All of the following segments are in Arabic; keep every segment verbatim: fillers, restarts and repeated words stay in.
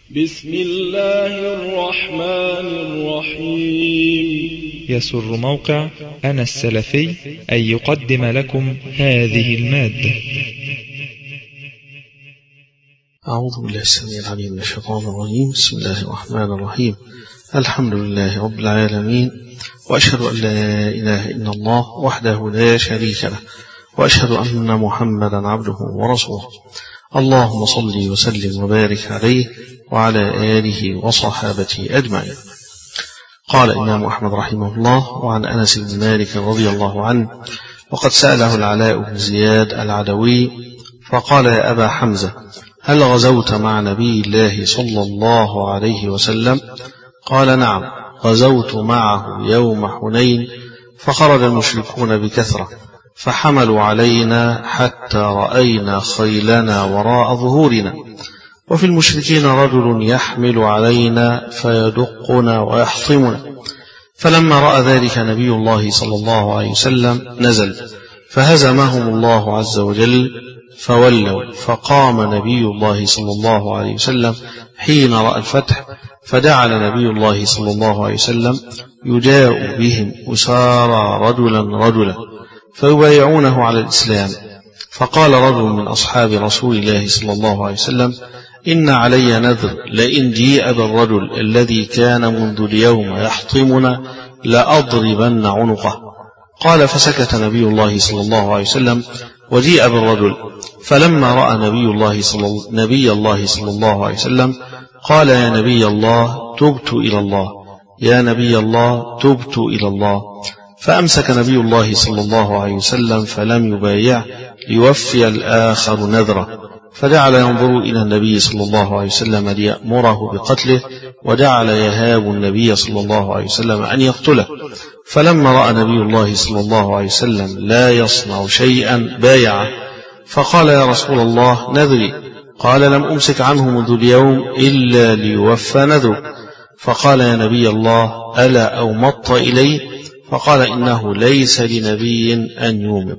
بسم الله الرحمن الرحيم. يسر موقع أنا السلفي أن يقدم لكم هذه المادة. أعوذ بالله السميع العليم من الشيطان الرجيم. بسم الله الرحمن الرحيم. الحمد لله رب العالمين، وأشهد أن لا إله إلا الله وحده لا شريك له، وأشهد أن محمدا عبده ورسوله. اللهم صل وسلم وبارك عليه وعلى آله وصحابته أجمعين. قال الإمام أحمد رحمه الله: وعن أنس بن مالك رضي الله عنه: وقد سأله العلاء بن زياد العدوي فقال: يا أبا حمزة، هل غزوت مع نبي الله صلى الله عليه وسلم؟ قال: نعم، غزوت معه يوم حنين، فخرج المشركون بكثرة فحملوا علينا حتى رأينا خيلنا وراء ظهورنا، وفي المشركين رجل يحمل علينا فيدقنا ويحطمنا. فلما رأى ذلك نبي الله صلى الله عليه وسلم نزل فهزمهم الله عز وجل فولوا، فقام نبي الله صلى الله عليه وسلم حين رأى الفتح، فجعل نبي الله صلى الله عليه وسلم يجاء بهم أسارى رجلا رجلا فيبايعونه على الإسلام. فقال رجل من أصحاب رسول الله صلى الله عليه وسلم: إن علي نذر، لئن جيء بالرجل الذي كان منذ اليوم يحطمنا لأضربن عنقه. قال: فسكت نبي الله صلى الله عليه وسلم وجيء بالرجل، فلما رأى نبي الله صلى, نبي الله صلى الله عليه وسلم قال: يا نبي الله، تبت إلى الله، يا نبي الله، تبت إلى الله. فأمسك نبي الله صلى الله عليه وسلم فلم يبايع ليوفي الآخر نذره، فجعل ينظر إلى النبي صلى الله عليه وسلم ليأمره بقتله، وجعل يهاب النبي صلى الله عليه وسلم أن يقتله. فلما رأى نبي الله صلى الله عليه وسلم لا يصنع شيئا بايعه، فقال: يا رسول الله، نذري. قال: لم أمسك عنه منذ اليوم إلا ليوفى نذره. فقال: يا نبي الله، ألا أومضت إليه؟ فقال: إنه ليس لنبي أن يومض.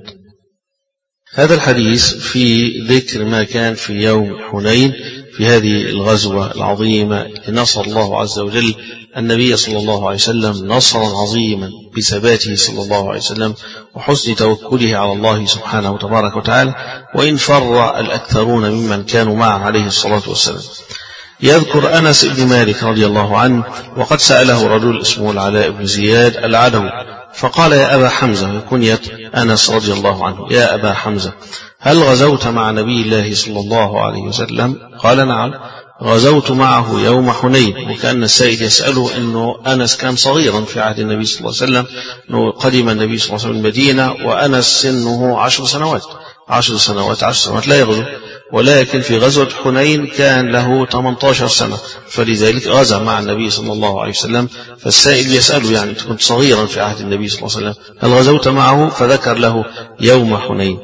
هذا الحديث في ذكر ما كان في يوم حنين، في هذه الغزوة العظيمة لنصر الله عز وجل النبي صلى الله عليه وسلم نصرا عظيما بثباته صلى الله عليه وسلم وحسن توكله على الله سبحانه وتبارك وتعالى، وإن فر الأكثرون ممن كانوا معه عليه الصلاة والسلام. يذكر أنس بن مالك رضي الله عنه: وقد سأله رجل اسمه العلاء بن زياد العدوي فقال: يا أبا حمزة، كنية أنس رضي الله عنه: يا أبا حمزة، هل غزوت مع نبي الله صلى الله عليه وسلم؟ قال: نعم، غزوت معه يوم حنين. وكأن السائل يسأله أنه أنس كان صغيرا في عهد النبي صلى الله عليه وسلم، أنه قدم النبي صلى الله عليه وسلم المدينة وأنس سنه عشر سنوات عشر سنوات عشر سنوات لا يغزو، ولكن في غزوة حنين كان له ثمانية عشر سنة، فلذلك غزا مع النبي صلى الله عليه وسلم. فالسائل يسأله: يعني كنت صغيرا في عهد النبي صلى الله عليه وسلم، هل غزوت معه؟ فذكر له يوم حنين.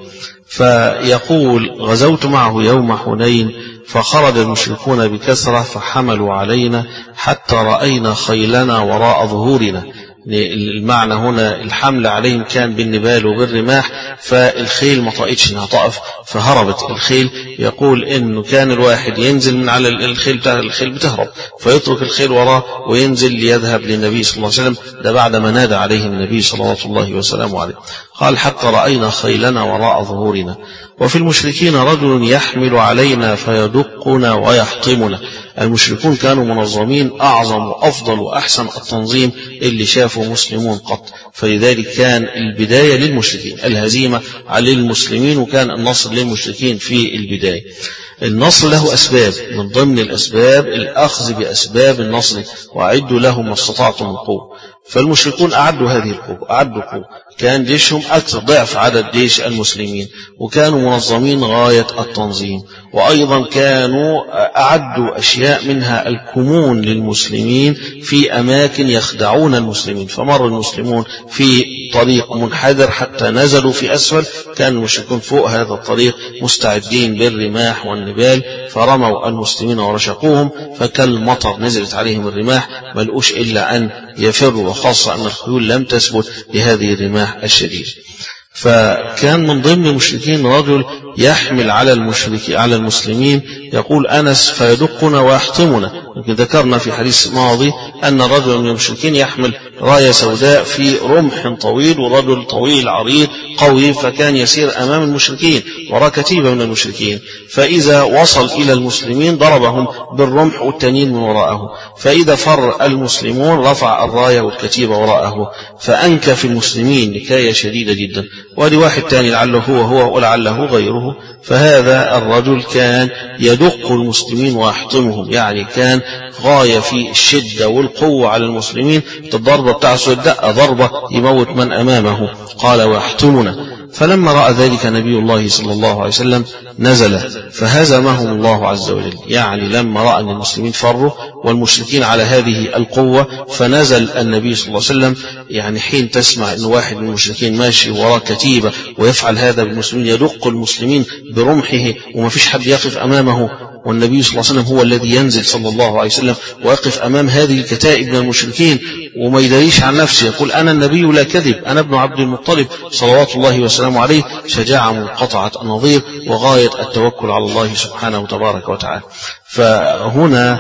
فيقول: غزوت معه يوم حنين، فخرج المشركون بكثرة فحملوا علينا حتى رأينا خيلنا وراء ظهورنا. المعنى هنا الحمل عليهم كان بالنبال وبالرماح، فالخيل ما طاقتش انها تقف فهربت الخيل. يقول انه كان الواحد ينزل من على الخيل بتاع الخيل بتهرب، فيترك الخيل وراه وينزل ليذهب للنبي صلى الله عليه وسلم. ده بعد ما نادى عليه النبي صلوات الله وسلامه عليه. قال: حتى رأينا خيلنا وراء ظهورنا، وفي المشركين رجل يحمل علينا فيدقنا ويحطمنا. المشركون كانوا منظمين، أعظم وأفضل وأحسن التنظيم اللي شافه مسلمون قط، فلذلك كان البداية للمشركين، الهزيمة على المسلمين، وكان النصر للمشركين في البداية. النصر له أسباب، من ضمن الأسباب الأخذ بأسباب النصر، وأعدوا لهم ما استطعتم من قوة. فالمشركون أعدوا هذه القوة، أعدوا قوة، كان جيشهم أكثر ضعف عدد جيش المسلمين، وكانوا منظمين غاية التنظيم، وأيضا كانوا أعدوا أشياء منها الكمون للمسلمين في أماكن يخدعون المسلمين. فمر المسلمون في طريق منحدر حتى نزلوا في أسفل، كان المشركون فوق هذا الطريق مستعدين بالرماح والنبال، فرموا المسلمين ورشقوهم، فكالمطر نزلت عليهم الرماح، ملقوش إلا أن يفروا، وخاصة أن الخيول لم تثبت لهذه الرماح الشديد. فكان من ضمن المشركين رجل يحمل على المشركين على المسلمين يقول أنس فيدقنا ويحطمنا. ذكرنا في حديث ماضي أن رجل من المشركين يحمل راية سوداء في رمح طويل، ورجل طويل عريض قوي، فكان يسير أمام المشركين وراء كتيبة من المشركين، فإذا وصل إلى المسلمين ضربهم بالرمح والتانيين من وراءه، فإذا فر المسلمون رفع الراية والكتيبة وراءه فأنكى في المسلمين نكاية شديدة جدا. ولي واحد تاني لعله هو هو ولعله غيره، فهذا الرجل كان يدق المسلمين ويحطمهم، يعني كان غاية في الشدة والقوة على المسلمين. الضربة بتاع الدقة ضربة يموت من أمامه، قال ويحطمنا. فلما رأى ذلك نبي الله صلى الله عليه وسلم نزل فهزمهم الله عز وجل، يعني لما رأى أن المسلمين فروا والمشركين على هذه القوة فنزل النبي صلى الله عليه وسلم. يعني حين تسمع أن واحد من المشركين ماشي وراء كتيبة ويفعل هذا بالمسلمين، يدق المسلمين برمحه وما فيش حد يقف أمامه، والنبي صلى الله عليه وسلم هو الذي ينزل صلى الله عليه وسلم ويقف أمام هذه الكتائب من المشركين وما يدريش عن نفسه، يقول أنا النبي لا كذب، أنا ابن عبد المطلب صلوات الله وسلامه عليه. شجاعة منقطعة النظير وغاية التوكل على الله سبحانه تبارك وتعالى. فهنا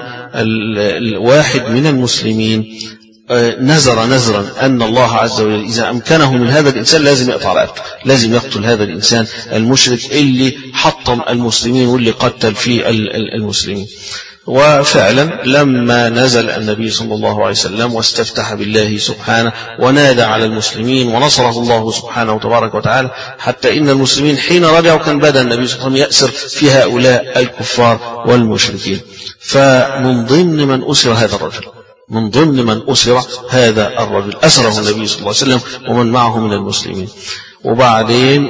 الواحد من المسلمين نزر نزرا أن الله عز وجل إذا أمكنه من هذا الإنسان لازم يقطع رقبته، لازم يقتل هذا الإنسان المشرك اللي حطم المسلمين واللي قتل في المسلمين. وفعلا لما نزل النبي صلى الله عليه وسلم واستفتح بالله سبحانه ونادى على المسلمين ونصره الله سبحانه وتبارك وتعالى، حتى إن المسلمين حين رجعوا كان بدأ النبي صلى الله عليه وسلم يأسر في هؤلاء الكفار والمشركين. فمن ضمن من أسر هذا الرجل من ضمن من أسر هذا الرجل أسره النبي صلى الله عليه وسلم ومن معه من المسلمين. وبعدين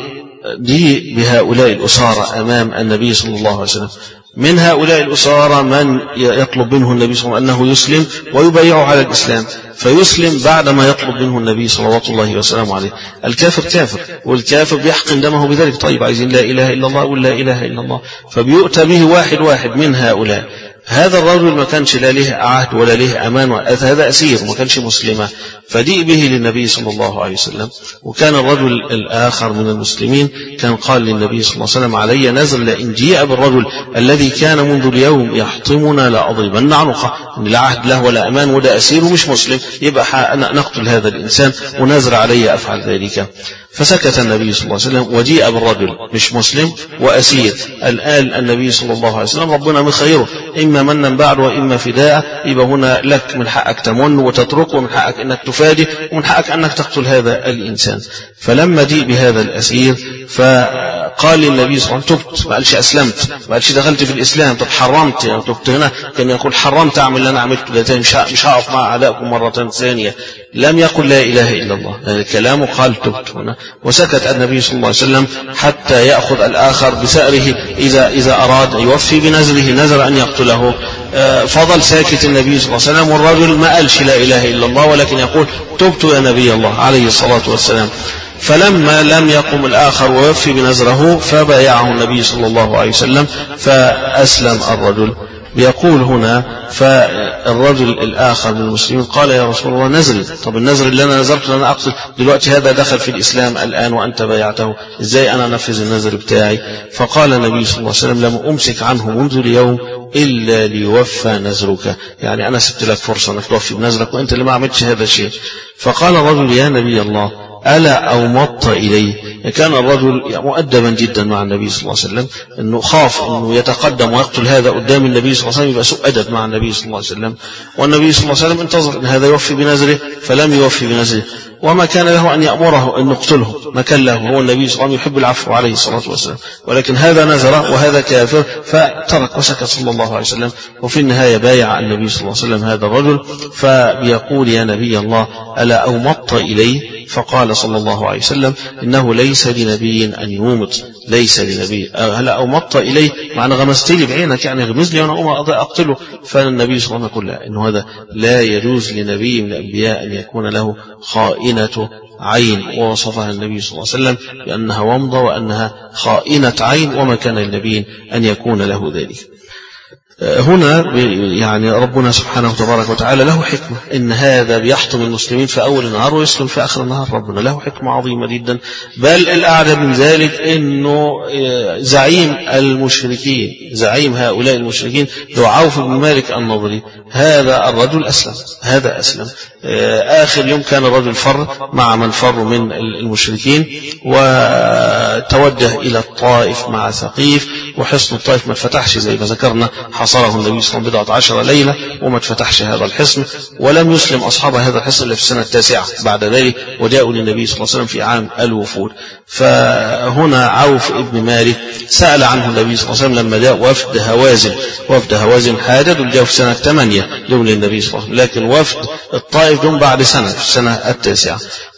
دي بهؤلاء الأسارة أمام النبي صلى الله عليه وسلم. من هؤلاء الأسارة من يطلب منه النبي صلى الله عليه وسلم أنه يسلم ويبايعه على الإسلام، فيسلم بعدما يطلب منه النبي صلوات الله وسلامه عليه. الكافر كافر، والكافر بيحقن دمه بذلك. طيب عايزين لا إله إلا الله ولا إله إلا الله، فبيؤتى به واحد واحد من هؤلاء. هذا الرجل ما كانش لا له عهد ولا له أمان، هذا أسير وما كانش مسلما، فجيء به للنبي صلى الله عليه وسلم. وكان الرجل الآخر من المسلمين كان قال للنبي صلى الله عليه وسلم علي نذر لئن جيء بالرجل الذي كان منذ اليوم يحطمنا لأضربن عنقه، إن لا عهد له ولا أمان ولا أسير ومش مسلم، يبقى نقتل هذا الإنسان ونذر علي أفعل ذلك. فسكت النبي صلى الله عليه وسلم وجيء بالرجل مش مسلم وأسير. الآن النبي صلى الله عليه وسلم ربنا مخيره، إما منا بعد وإما فداء، يبقى هنا لك من حقك تمن وتترك، ومن حقك أنك تفادي، ومن حقك أنك تقتل هذا الإنسان. فلما جيء بهذا الأسير فقال للنبي صلى الله عليه وسلم تبت، ما قالش أسلمت، ما قالش دخلت في الإسلام، طب حرمت يعني تبت. هنا كان يقول حرمت أعمل اللي أنا عملته ده تاني، مش هقف مع أعدائكم مرة ثانية. لم يقل لا إله إلا الله، هذا كلامه قال تبت هنا. وسكت النبي صلى الله عليه وسلم حتى يأخذ الآخر بسأره إذا إذا أراد يوفي بنذره، نذر أن يقتله. فضل ساكت النبي صلى الله عليه وسلم، والرجل ما قالش لا إله إلا الله ولكن يقول تبت يا نبي الله عليه الصلاة والسلام. فلما لم يقم الآخر ويوفي بنذره فبايعه النبي صلى الله عليه وسلم فأسلم الرجل. بيقول هنا فالرجل الآخر من المسلمين قال يا رسول الله نذري، طب النذر اللي أنا نذرت أنا أقتل دلوقتي هذا دخل في الإسلام الآن وأنت بايعته، إزاي أنا أنفذ النذر بتاعي؟ فقال النبي صلى الله عليه وسلم لم أمسك عنه منذ اليوم إلا ليوفى نذرك، يعني أنا سبت لك فرصة أنك توفي بنذرك وأنت اللي ما عملتش هذا الشيء. فقال الرجل يا نبي الله ألا أومضت إليه؟ كان الرجل مؤدبا جدا مع النبي صلى الله عليه وسلم، أنه خاف أنه يتقدم ويقتل هذا قدام النبي صلى الله عليه وسلم يبقى سوء أدب مع النبي صلى الله عليه وسلم. والنبي صلى الله عليه وسلم انتظر أن هذا يوفي بنذره فلم يوفي بنذره، وما كان له أن يأمره أن يقتله، ما كان له، هو النبي صلى الله عليه وسلم يحب العفو عليه الصلاة والسلام، ولكن هذا نذر وهذا كافر فترك وسكت صلى الله عليه وسلم. وفي النهاية بايع النبي صلى الله عليه وسلم هذا الرجل، فبيقول يا نبي الله ألا أومضت إليه؟ فقال صلى الله عليه وسلم إنه ليس لنبي أن يومط، ليس لنبي. هلا أومضت إليه معنى غمست لي بعينك، يعني غمز لي وأنا أقوم أقتله. فالنبي صلى الله عليه وسلم يقول لا، إنه هذا لا يجوز لنبي من الأنبياء أن يكون له خائنة عين، ووصفها النبي صلى الله عليه وسلم بأنها ومضة وأنها خائنة عين، وما كان للنبي أن يكون له ذلك. هنا يعني ربنا سبحانه وتبارك وتعالى له حكمة، إن هذا بيحطم المسلمين في أول النهار ويسلم في آخر النهار. ربنا له حكمة عظيمة جدا. بل الأعلى من ذلك إنه زعيم المشركين، زعيم هؤلاء المشركين هو عوف بن مالك النضري، هذا الرجل أسلم، هذا أسلم آخر يوم كان الرجل فر مع من فر من المشركين وتوجه إلى الطائف مع ثقيف، وحصن الطائف ما اتفتحش زي ما ذكرنا، حصره النبي صلى الله عليه وسلم بضعة عشر ليلة وما اتفتحش هذا الحصن، ولم يسلم أصحاب هذا الحصن إلا في السنة التاسعة بعد ذلك، وجاءوا للنبي صلى الله عليه وسلم في عام الوفود. فهنا عوف ابن مالك سأل عنه النبي صلى الله عليه وسلم لما جاء وفد هوازن، وفد هوازن حادد والجاء في سنة ثمانية يوم للنبي صلى الله عليه وسلم، لكن وفد الطائف دون بعد سنة في السنة التاسعة.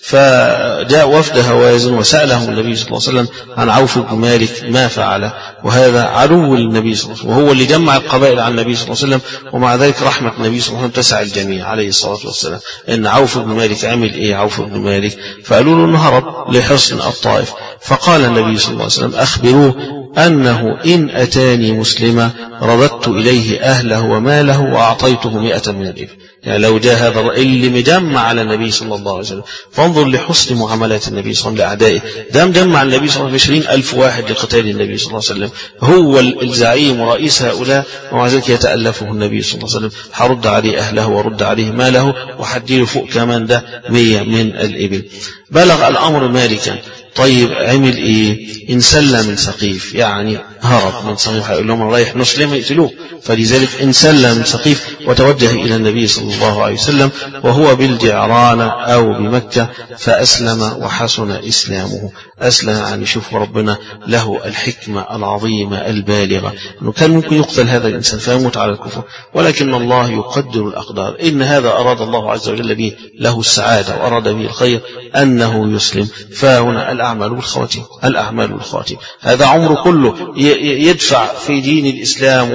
فجاء وفد هوازن وسألهم النبي صلى الله عليه وسلم عن عوف بن مالك ما فعل، وهذا عدو للنبي صلى الله عليه وسلم، وهو اللي جمع القبائل عن النبي صلى الله عليه وسلم، ومع ذلك رحمة النبي صلى الله عليه وسلم تسع الجميع عليه الصلاة والسلام. إن عوف بن مالك عمل إيه عوف بن مالك؟ فقالوا له إنه هرب لحصن الطائف، فقال النبي صلى الله عليه وسلم أخبروه أنه إن أتاني مسلما رددت إليه أهله وماله وأعطيته مئة من الإبل. يعني لو جاء هذا اللي مجمع على النبي صلى الله عليه وسلم، فانظر لحسن معاملات النبي صلى الله عليه وسلم لأعدائه، ده مجمع النبي صلى الله عليه وسلم عشرين ألف واحد لقتال النبي صلى الله عليه وسلم، هو الزعيم ورئيس هؤلاء، ومع ذلك يتألفه النبي صلى الله عليه وسلم، حرد عليه أهله ورد عليه ماله وحديله فوق كمان ده مية من الإبل. بلغ الأمر مالكا. طيب عمل إيه؟ انسل من ثقيف، يعني هرب من ثقيف، هيقول لهم رايح نسلم يقتلوه، فلذلك انسل من ثقيف وتوجه إلى النبي صلى الله عليه وسلم وهو بالجعران أو بمكة، فأسلم وحسن إسلامه. أسلم يعني شوف ربنا له الحكمة العظيمة البالغة، أنه كان ممكن يقتل هذا الإنسان فيموت على الكفر، ولكن الله يقدر الأقدار. إن هذا أراد الله عز وجل به له السعادة وأراد به الخير أنه يسلم. فهنا الأعمال بالخواتيم، الأعمال بالخواتيم، هذا عمره كله يدفع في دين الإسلام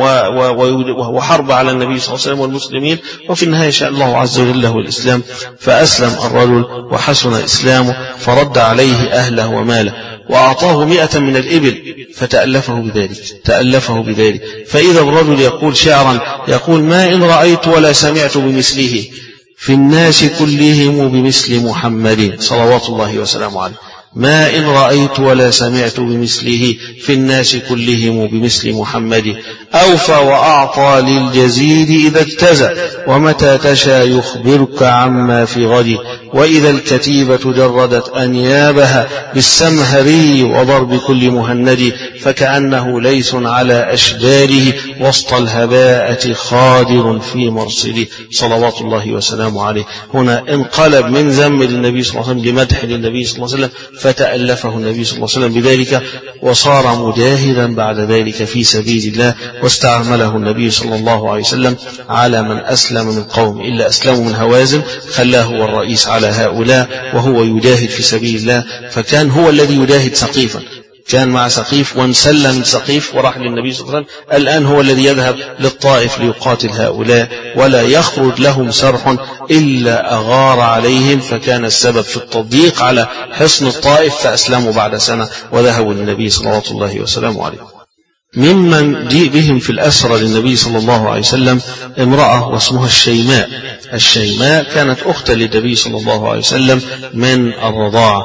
وحرب على النبي صلى الله عليه وسلم والمسلمين، وفي النهاية شاء الله عز وجل له الإسلام، فأسلم الرجل وحسن إسلامه، فرد عليه أهله وماله وأعطاه مئة من الإبل، فتألفه بذلك، تألفه بذلك. فإذا الرجل يقول شعرا يقول ما إن رأيت ولا سمعت بمثله في الناس كلهم بمثل محمد صلوات الله وسلامه عليه، ما إن رأيت ولا سمعت بمثله في الناس كلهم بمثل محمد، أوفى وأعطى للجزيل إذا اتزى، ومتى تشى يخبرك عما في غد، وإذا الكتيبة جردت أنيابها بالسمهري وضرب كل مهند، فكأنه ليس على أشباله وسط الهباءة خادر في مرصده صلوات الله وسلامه عليه. هنا انقلب من ذم للنبي صلى الله عليه وسلم لمدح للنبي صلى الله عليه وسلم، فتألفه النبي صلى الله عليه وسلم بذلك، وصار مجاهدا بعد ذلك في سبيل الله، واستعمله النبي صلى الله عليه وسلم على من أسلم من قوم، إلا أسلموا من هوازن خلاه هو الرئيس على هؤلاء وهو يجاهد في سبيل الله، فكان هو الذي يجاهد سقيفا، كان مع سقيف وانسل من سقيف وراح للنبي صلى الله عليه وسلم، الآن هو الذي يذهب للطائف ليقاتل هؤلاء، ولا يخرج لهم سرح إلا أغار عليهم، فكان السبب في التضييق على حصن الطائف، فأسلموا بعد سنة وذهبوا للنبي صلوات الله وسلامه عليه. ممن جيء بهم في الأسرى للنبي صلى الله عليه وسلم امرأة واسمها الشيماء. الشيماء كانت أختا للنبي صلى الله عليه وسلم من الرضاعة،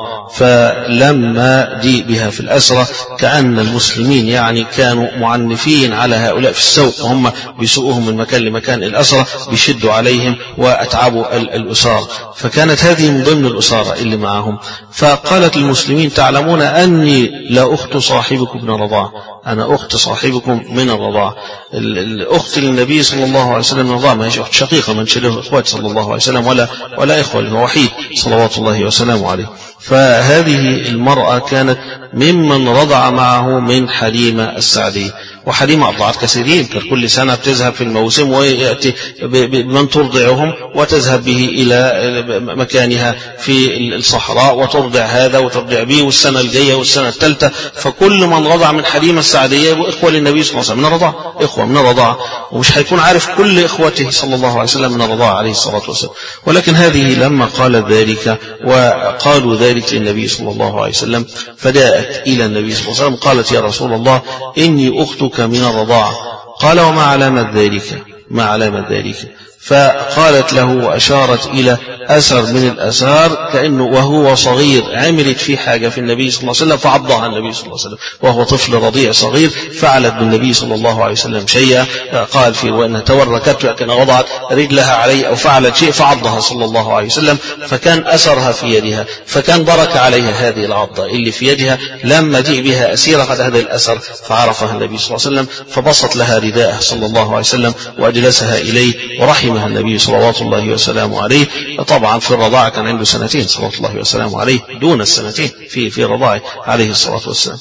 فلما جيء بها في الأسرى كأن المسلمين يعني كانوا معنفين على هؤلاء في السوق، وهم بيسوقهم من مكان لمكان، الأسرى بيشدوا عليهم وأتعبوا الأسارة، فكانت هذه من ضمن الأسارة اللي معهم. فقالت للمسلمين تعلمون أني لا أخت صاحبكم من الرضاعة، أنا أخت صاحبكم من الرضاعة. الأخت للنبي صلى الله عليه وسلم من الرضاعة ما هيش أخت شقيقة من شله إخوات صلى الله عليه وسلم ولا ولا إخوة، هو وحيد صلوات الله وسلامه عليه. فهذه المرأة كانت ممن رضع معه من حليمة السعدية، وحليمة أرضعت كثيرين، كانت كل سنة بتذهب في الموسم ويأتي بمن ترضعهم وتذهب به إلى مكانها في الصحراء وترضع هذا وترضع به، والسنة الجاية والسنة الثالثة، فكل من رضع من حليمة السعدية وإخوة للنبي صلى الله عليه وسلم من الرضاعة، إخوة من الرضاعة، ومش هيكون عارف كل إخوته صلى الله عليه وسلم من الرضاعة عليه الصلاة والسلام. ولكن هذه لما قالت ذلك وقالوا ذلك للنبي صلى الله عليه وسلم، فجاءت إلى النبي صلى الله عليه وسلم قالت يا رسول الله إني أختك من الرضاعة، قال وما علامة ذلك؟ ما علامة ذلك؟ فقالت له وأشارت إلى أثر من الأثار كأنه وهو صغير عملت في حاجة في النبي صلى الله عليه وسلم فعضها النبي صلى الله عليه وسلم وهو طفل رضيع صغير، فعلت بالنبي صلى الله عليه وسلم شيئا، قال في وأنها توركت كأن وضعت رجلها عليه أو فعلت شيء فعضها صلى الله عليه وسلم، فكان أثرها في يدها، فكان برك عليها هذه العضة اللي في يدها لما جاء بها أسيرة قد هذا الأثر فعرفها النبي صلى الله عليه وسلم، فبسط لها رداءه صلى الله عليه وسلم وأجلسها إليه ورحمها النبي صلوات الله وسلامه عليه. طبعا في الرضاعة كان عنده سنتين صلوات الله وسلامه عليه، دون السنتين في في رضاعه عليه الصلاة والسلام.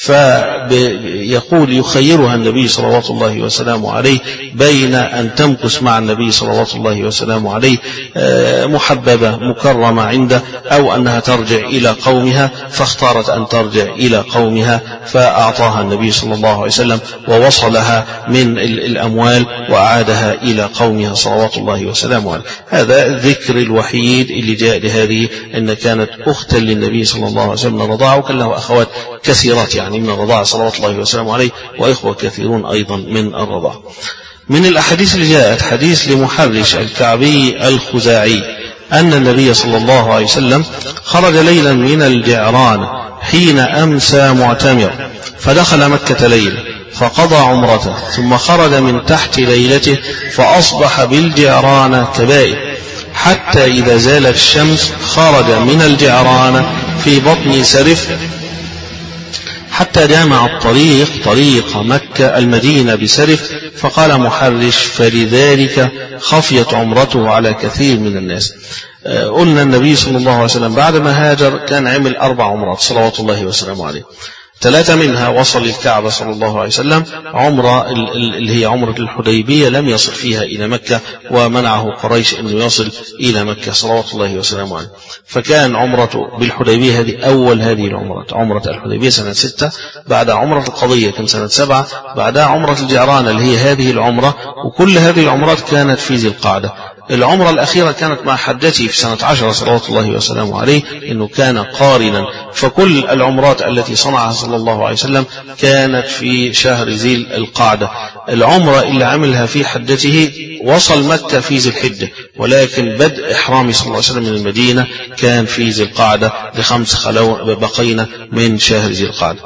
فيقول يخيرها النبي صلوات الله وسلامه عليه بين أن تمكث مع النبي صلوات الله وسلامه عليه محببة مكرمة عنده أو أنها ترجع إلى قومها، فاختارت أن ترجع إلى قومها، فأعطاها النبي صلى الله عليه وسلم ووصلها من الأموال وأعادها إلى قومها صلوات الله وسلامه عليه. هذا الذكر الوحيد اللي جاء لهذه أن كانت أختا للنبي صلى الله عليه وسلم رضاعه، وكان له أخوات كثيرات يعني من الرضاعة صلوات الله وسلامه عليه وإخوة كثيرون أيضا من الرضاعة. من الأحاديث اللي جاءت حديث لمحرش الكعبي الخزاعي أن النبي صلى الله عليه وسلم خرج ليلا من الجعران حين أمسى معتمر فدخل مكة ليلا فقضى عمرته، ثم خرج من تحت ليلته فأصبح بالجعران كبائر، حتى إذا زالت الشمس خرج من الجعران في بطن سرف حتى جامع الطريق طريق مكة المدينة بسرف، فقال محرش فلذلك خفيت عمرته على كثير من الناس. قلنا النبي صلى الله عليه وسلم بعد ما هاجر كان عمل أربع عمرات صلوات الله وسلامه عليه، ثلاثة منها وصل الكعبة صلى الله عليه وسلم، عمرة اللي هي عمرة الحديبية لم يصل فيها إلى مكة ومنعه قريش أنه يصل إلى مكة صلوات الله وسلامه عليه، فكان عمرته بالحديبية هذه أول هذه العمرات، عمرة الحديبية سنة ستة، بعد عمرة القضية كان سنة سبعة، بعدها عمرة الجعران اللي هي هذه العمرة، وكل هذه العمرات كانت في ذي القعدة. العمرة الأخيرة كانت مع حجته في سنة عشرة صلوات الله وسلامه عليه، إنه كان قارنا، فكل العمرات التي صنعها صلى الله عليه وسلم كانت في شهر ذي القعدة. العمرة اللي عملها في حجته وصل مكة في ذي الحجة، ولكن بدء إحرامه صلى الله عليه وسلم من المدينة كان في ذي القعدة لخمس خلو بقينا من شهر ذي القعدة.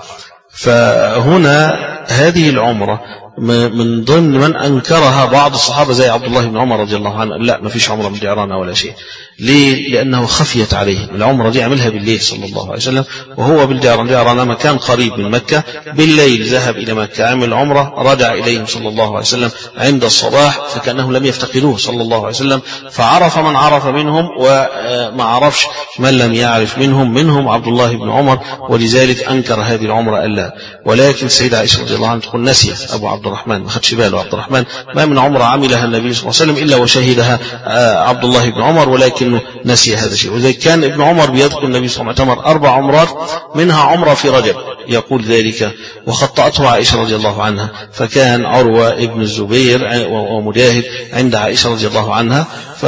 فهنا هذه العمرة من ضمن من أنكرها بعض الصحابة زي عبد الله بن عمر رضي الله عنه، لا ما فيش عمرة بالجعران ولا شيء. ليه؟ لأنه خفيت عليه. العمرة دي عملها بالليل صلى الله عليه وسلم وهو بالجعران، جعران مكان قريب من مكة، بالليل ذهب إلى مكة عمل عمرة، رجع إليهم صلى الله عليه وسلم عند الصباح فكأنه لم يفتقدوه صلى الله عليه وسلم، فعرف من عرف منهم وما عرفش من لم يعرف منهم، منهم عبد الله بن عمر، ولذلك أنكر هذه العمرة ألا. ولكن السيدة عائشة رضي الله عنها تقول نسي أبو عبد الرحمن، ما خدش باله عبد الرحمن ما من عمرة عملها النبي صلى الله عليه وسلم إلا وشهدها عبد الله بن عمر، ولكنه نسي هذا الشيء. وذلك كان ابن عمر بيذكر النبي صلى الله عليه وسلم أربع عمرات منها عمرة في رجب يقول ذلك، وخطأته عائشة رضي الله عنها، فكان عروة ابن الزبير ومجاهد عند عائشة رضي الله عنها،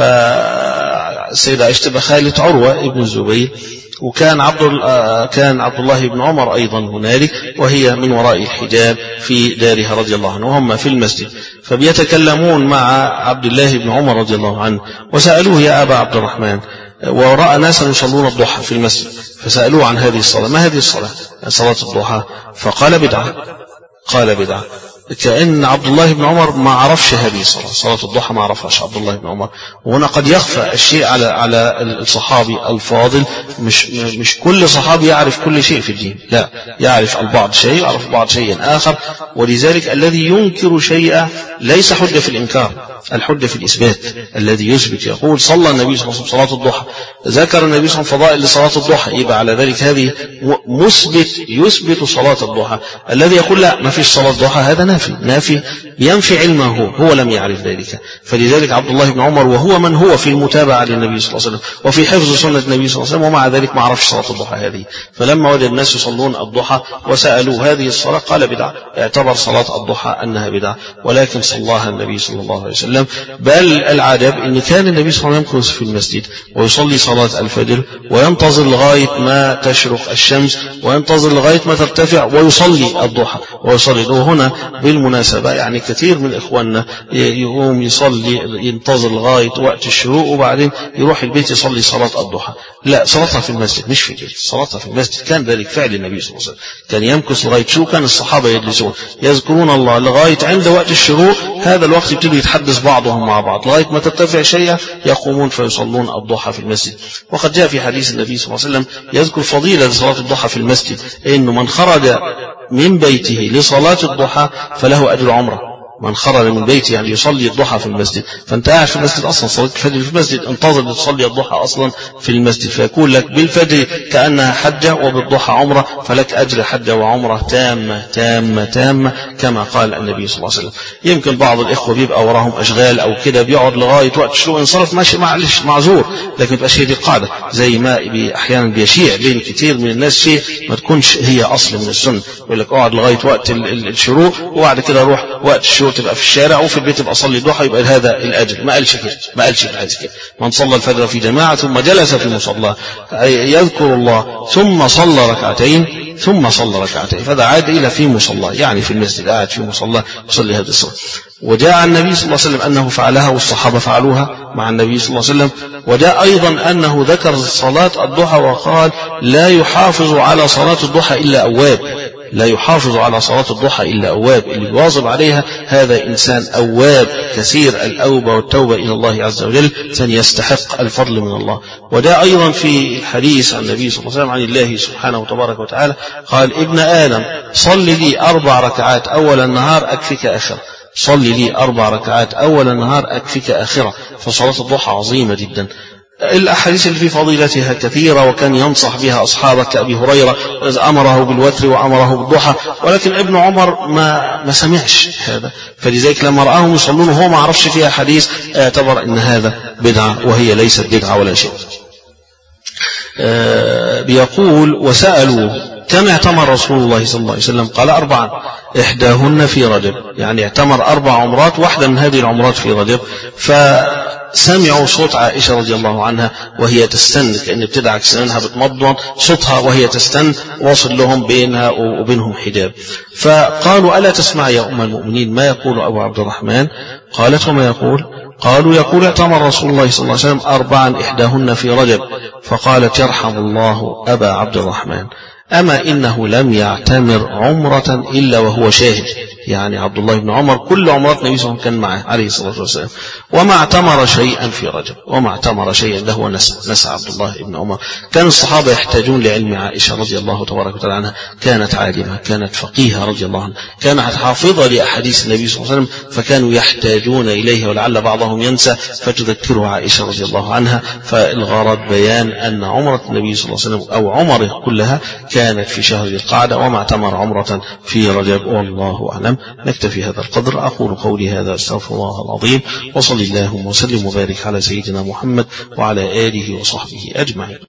فالسيدة عائشة تبقى خالة عروة ابن الزبير، وكان عبد كان عبد الله بن عمر أيضا هنالك، وهي من وراء الحجاب في دارها رضي الله عنه، وهم في المسجد، فبيتكلمون مع عبد الله بن عمر رضي الله عنه وسألوه يا أبا عبد الرحمن، ورأى ناسا يصلون الضحى في المسجد فسألوه عن هذه الصلاة، ما هذه الصلاة؟ صلاة الضحى، فقال بدعة. قال بدعة، كأن عبد الله بن عمر ما عرفش هذه الصلاة، صلاة الضحى ما عرفهاش عبد الله بن عمر. وهنا قد يخفى الشيء على على الصحابي الفاضل، مش مش كل صحابي يعرف كل شيء في الدين، لا، يعرف البعض شيء يعرف بعض شيء آخر، ولذلك الذي ينكر شيئا ليس حجة في الإنكار، الحجة في الإثبات. الذي يثبت يقول صلى النبي صلى الله عليه وسلم صلاة الضحى، ذكر النبي صلى الله عليه وسلم فضائل لصلاة الضحى، يبقى على ذلك هذه مثبت يثبت صلاة الضحى. الذي يقول لا ما فيش صلاة الضحى هذا نافي، نافي ينفي علمه، هو لم يعرف ذلك. فلذلك عبد الله بن عمر وهو من هو في المتابعة للنبي صلى الله عليه وسلم وفي حفظ سنة النبي صلى الله عليه وسلم، ومع ذلك ما عرفش صلاة الضحى هذه، فلما وجد الناس يصلون الضحى وسألوه هذه الصلاة قال بدعة، اعتبر صلاة الضحى أنها بدعة، ولكن صلاها النبي صلى الله عليه وسلم وسلم. بل العجب أن كان النبي صلى الله عليه وسلم يمكث في المسجد ويصلي صلاة الفجر وينتظر لغاية ما تشرق الشمس وينتظر لغاية ما ترتفع ويصلي الضحى ويصلي. وهنا بالمناسبة يعني كثير من إخواننا يقوم يصلي ينتظر لغاية وقت الشروق وبعدين يروح البيت يصلي صلاة الضحى. لا، صلاتها في المسجد مش في البيت، صلاتها في المسجد. كان ذلك فعل النبي صلى الله عليه وسلم، كان يمكث لغاية شو كان الصحابة يجلسون يذكرون الله لغاية عند وقت الشروق. هذا الوقت يبتدوا يتحدث بعضهم مع بعض لغاية ما ترتفع شيئا يقومون فيصلون الضحى في المسجد. وقد جاء في حديث النبي صلى الله عليه وسلم يذكر فضيلة صلاة الضحى في المسجد، إنه من خرج من بيته لصلاة الضحى فله أجر عمره. من خرج من بيته يعني يصلي الضحى في المسجد، فانت قاعد في المسجد اصلا صلاه الفجر في المسجد، انتظر تصلي الضحى اصلا في المسجد، فيكون لك بالفجر كانها حجه وبالضحى عمره، فلك اجر حجه وعمره تامه تامه تامه كما قال النبي صلى الله عليه وسلم. يمكن بعض الاخوه بيبقى وراهم اشغال او كده بيقعد لغايه وقت الشروق ينصرف، ماشي معلش معذور، لكن ما تبقاش هي دي القاعده، زي ما بي احيانا بيشيع بين كتير من الناس شيء ما تكونش هي اصل من السنه. يقول لك اقعد لغايه وقت الشروق وبعد كده روح وقت الشروق تبقى في الشارع وفي البيت تبقى صلي ضحى، يبقى هذا الاجر. ما قالش كده، ما قالش كده. من صلى الفجر في جماعه ثم جلس في مصلاه يذكر الله ثم صلى ركعتين ثم صلى ركعتين فهذا عاد الى في مصلاه، يعني في المسجد قاعد في مصلاه يصلي هذه الصلاه. وجاء عن النبي صلى الله عليه وسلم انه فعلها والصحابه فعلوها مع النبي صلى الله عليه وسلم. وجاء ايضا انه ذكر صلاه الضحى وقال لا يحافظ على صلاه الضحى الا اواب، لا يحافظ على صلاة الضحى إلا أواب. اللي يواظب عليها هذا إنسان أواب كثير الأوبة والتوبة إلى الله عز وجل، يستحق الفضل من الله. وجاء أيضا في الحديث عن النبي صلى الله عليه وسلم عن الله سبحانه وتبارك وتعالى قال ابن آدم صل لي أربع ركعات أول النهار أكفك آخرة، صل لي أربع ركعات أول النهار أكفك آخرة. فصلاة الضحى عظيمة جدا. الأحاديث اللي في فضيلتها كثيرة وكان ينصح بها أصحابه كأبي هريرة أمره بالوتر وأمره بالضحى، ولكن ابن عمر ما ما سمعش هذا، فلذلك لما رآهم يصلون وهو ما عرفش فيها حديث اعتبر أن هذا بدعة وهي ليست بدعة ولا شيء. بيقول وسألوا كم اعتمر رسول الله صلى الله عليه وسلم؟ قال أربعا إحداهن في رجب، يعني اعتمر أربع عمرات، واحدة من هذه العمرات في رجب. فسمعوا صوت عائشة رضي الله عنها وهي تستن، كأن بتدعك سنانها بتمضمض صوتها وهي تستن، واصل لهم بينها وبينهم حجاب. فقالوا ألا تسمع يا أم المؤمنين ما يقول أبو عبد الرحمن؟ قالت وما يقول؟ قالوا يقول اعتمر رسول الله صلى الله عليه وسلم أربعا إحداهن في رجب. فقالت يرحم الله أبا عبد الرحمن، أما إنه لم يعتمر عمرة إلا وهو شاهد، يعني عبد الله بن عمر كل عمرات النبي صلى الله عليه وسلم كان معه عليه الصلاة والسلام، وما اعتمر شيئا في رجب، وما اعتمر شيئا ده هو نسى نسى عبد الله بن عمر. كان الصحابة يحتاجون لعلم عائشة رضي الله تبارك وتعالى عنها، كانت عالمة، كانت فقيهة رضي الله عنها، كانت حافظة لأحاديث النبي صلى الله عليه وسلم، فكانوا يحتاجون إليه، ولعل بعضهم ينسى فتذكره عائشة رضي الله عنها. فالغرض بيان أن عمرة النبي صلى الله عليه وسلم أو عمره كلها كانت في شهر القعدة، وما اعتمر عمرة في رجب، والله أعلم. نكتفي هذا القدر. أقول قولي هذا أستغفر الله العظيم، وصلى اللهم وسلم وبارك على سيدنا محمد وعلى آله وصحبه أجمعين.